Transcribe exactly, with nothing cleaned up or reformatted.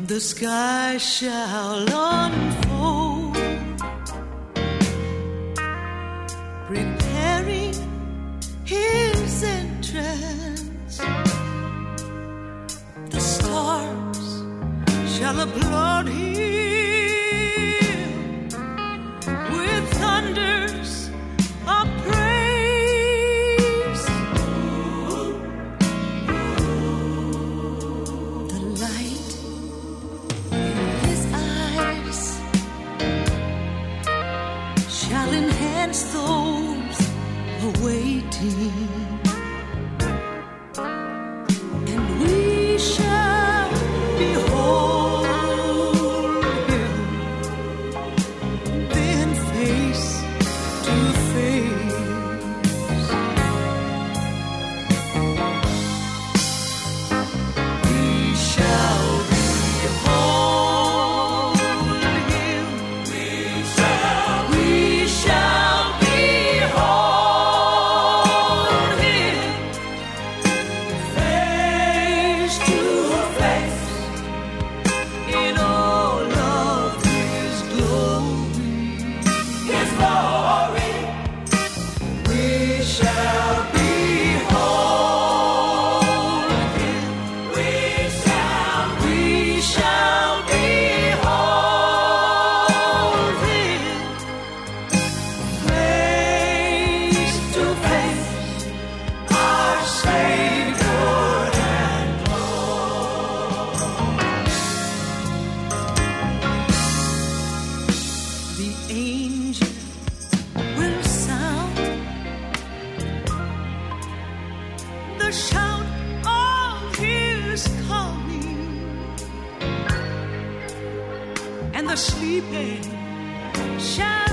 The sky shall unfold, preparing his entrance. The stars shall applaud him with thunders of praise. The light in his eyes shall enhance those awaiting, and we shall behold him then face to face. We shall behold him. We shall, we shall behold him face to face in all of his glory. His glory. We shall behold him. We shall, we shall behold him face to face, our Savior and Lord. The angel will sound the shout of his coming, and the sleeping shall